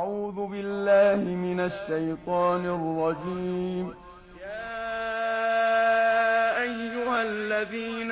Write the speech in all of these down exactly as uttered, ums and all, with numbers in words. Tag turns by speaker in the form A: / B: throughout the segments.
A: أعوذ بالله من الشيطان الرجيم.
B: يا أيها الذين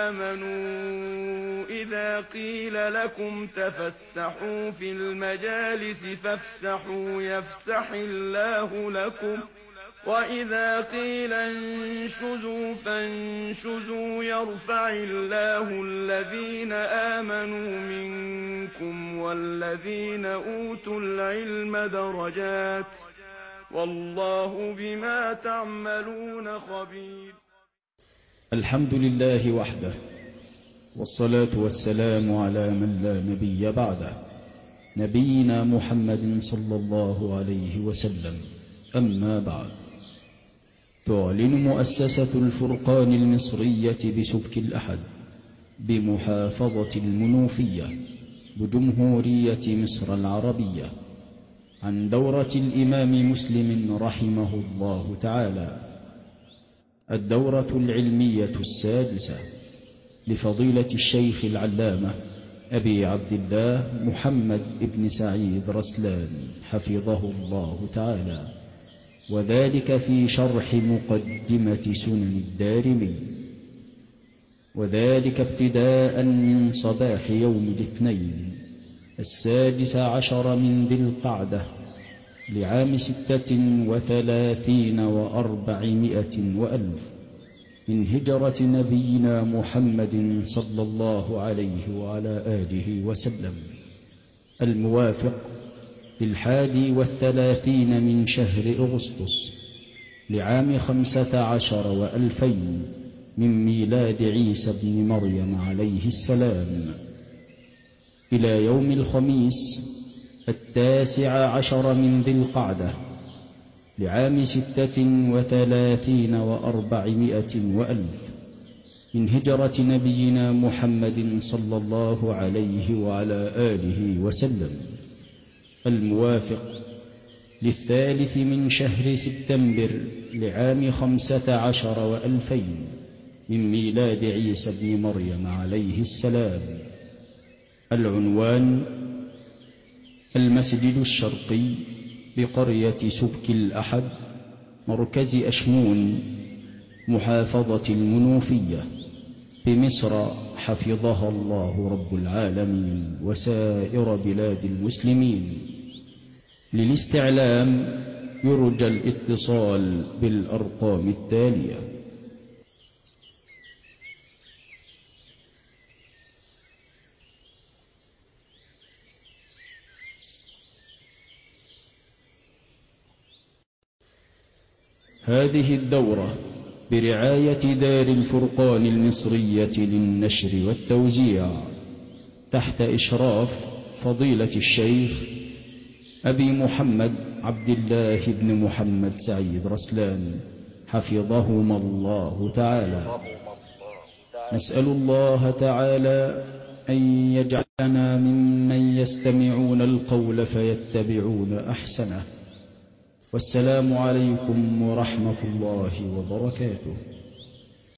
B: آمنوا إذا قيل لكم تفسحوا في المجالس فافسحوا يفسح الله لكم، وإذا قيل انشزوا فانشزوا يرفع الله الذين آمنوا منكم والذين أوتوا العلم درجات، والله بما تعملون خبير.
C: الحمد لله وحده، والصلاة والسلام على من لا نبي بعده، نبينا محمد صلى الله عليه وسلم. أما بعد، تعلن مؤسسة الفرقان المصرية بسبك الأحد بمحافظة المنوفية بجمهورية مصر العربية عن دورة الإمام مسلم رحمه الله تعالى، الدورة العلمية السادسة لفضيلة الشيخ العلامة أبي عبد الله محمد بن سعيد رسلان حفظه الله تعالى، وذلك في شرح مقدمة سنن الدارمي، وذلك ابتداء من صباح يوم الاثنين السادس عشر من ذي القعدة لعام ستة وثلاثين وأربعمائة وألف من هجرة نبينا محمد صلى الله عليه وعلى آله وسلم، الموافق للحادي والثلاثين من شهر أغسطس لعام خمسة عشر وألفين من ميلاد عيسى بن مريم عليه السلام، إلى يوم الخميس التاسع عشر من ذي القعدة لعام ستة وثلاثين وأربعمائة وألف من هجرة نبينا محمد صلى الله عليه وعلى آله وسلم، الموافق للثالث من شهر سبتمبر لعام خمسة عشر وألفين من ميلاد عيسى بن مريم عليه السلام. العنوان: المسجد الشرقي بقرية سبك الأحد مركز أشمون محافظة المنوفية بمصر حفظها الله رب العالمين وسائر بلاد المسلمين. للاستعلام يرجى الاتصال بالأرقام التالية: هذه الدورة برعاية دار الفرقان المصرية للنشر والتوزيع تحت إشراف فضيلة الشيخ أبي محمد عبد الله بن محمد سعيد رسلان حفظهما الله تعالى. نسأل الله تعالى أن يجعلنا ممن يستمعون القول فيتبعون أحسنه. والسلام عليكم ورحمة الله وبركاته.